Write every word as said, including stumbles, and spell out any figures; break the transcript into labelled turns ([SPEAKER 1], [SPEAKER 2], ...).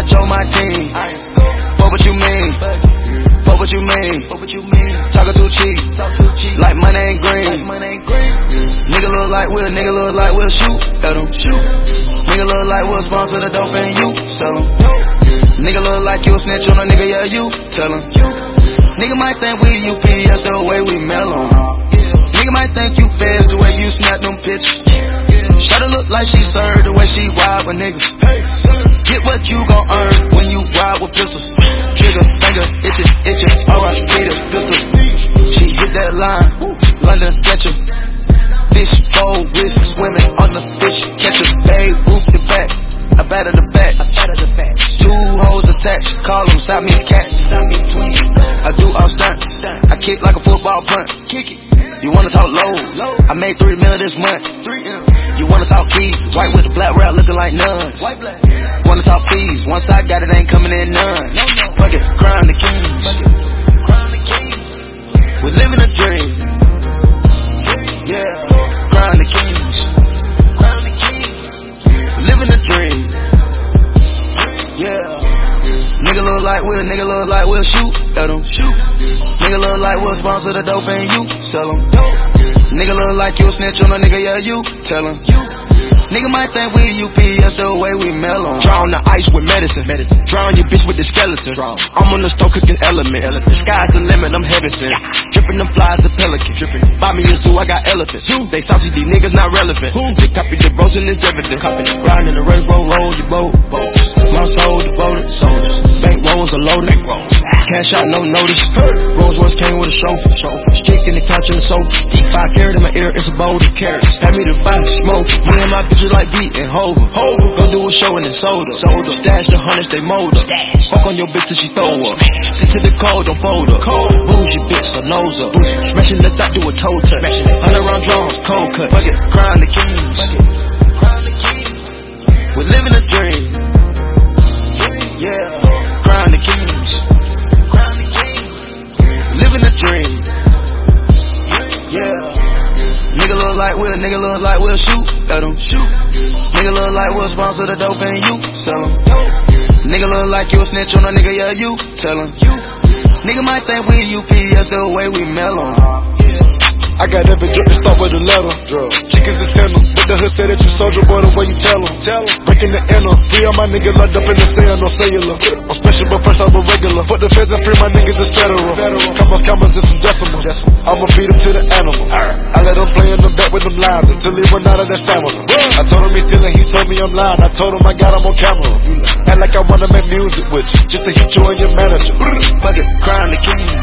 [SPEAKER 1] Joe my team. Fuck what you mean? Fuck what you mean? Talking too cheap. Like money ain't green. Nigga look like Will, nigga look like Will shoot at him. Nigga look like Will sponsor the dope and you sell him. Nigga look like you a snitch on a nigga, yeah, you tell him. Nigga might think we U P S the way we mail on. Nigga might think you feds the way you snap them pictures. Shawty look like she served the way she ride with niggas. Get what you gon' earn when you ride with pistols. Trigger, finger, itching, itching, alright, beat a pistol. She hit that line, London Fletcher. Fish bowl, wrist swimming on the fish catcher. Babe, roof the back, I batter the back. Two hoes attached, call them Siamese cats. I do all stunts, I kick like a football punt. You wanna talk low? I made three mil this month. You wanna talk keys? White with the black wrap looking like nuns. Wanna talk fees? Once I got it, ain't coming in none. Fuck it, crown the kings. We're living a dream. Yeah, crown the kings. We're living a dream. Yeah. Nigga look like Will, nigga look like Will shoot at him. Nigga look like Will sponsor the dope and you sell him. Nigga look like you a snitch on a nigga, yeah, you tell him. Nigga might think we U P S the way we mail on.
[SPEAKER 2] Drown the ice with medicine. medicine. Drown your bitch with the skeleton. Drown. I'm on the stove cooking elements. The sky's the limit, I'm heaven sent. Dripping them flies a pelican. Dripping. Buy me a zoo, I got elephants. Zoo. They saucy, these niggas not relevant. Who? They copy the bros and it's evident. Copy the grind in the race, roll, roll your boat. Boats. My soul devoted. Soldiers. Bank rolls are loaded. Bank rolls. Cash out, no notice. Rolls Royce came with a chauffeur. Stick in the couch and the sofa. Five carat in my ear, it's a boulder. Carrots. Had me to buy, smoke. Me and my bitches like beat and Hover. Hover. Go do a show and then sold her. Sold her. Stash the hundreds, they mold her. Fuck on your bitch till she throw up. Stick to the cold, don't fold her. Cold. Bougie bitch, her nose up. Smashing the thought, do a toe touch. Hundred round drums, cold cut. Fuck it, crown the kings. We're living a dream. Yeah, crown the kings. Living a dream. Yeah. Nigga look like Will, nigga look like Will shoot at him. Nigga look like Will sponsor the dope and you sell him. Nigga look like you a snitch on a nigga, yeah, you tell him. Nigga might think we U P S the way we mail on.
[SPEAKER 3] I got every drip to start with a letter. Chickens is tender, but the hood say that you soldier boy the way you tell them. Tell them. Breaking the inner, free all my niggas locked up in the cell, no cellular. I'm special but first I'm a regular. Put the feds and free my niggas is federal. Commas, commas, and some decimals. I'ma beat them to the animal. I let them play in the back with them lines until he run out of that stamina. I told him he's stealing, he told me I'm lying. I told him I got him on camera. Act like I wanna make music with you, just to hit you and your manager.
[SPEAKER 1] Fuck it, crown the king.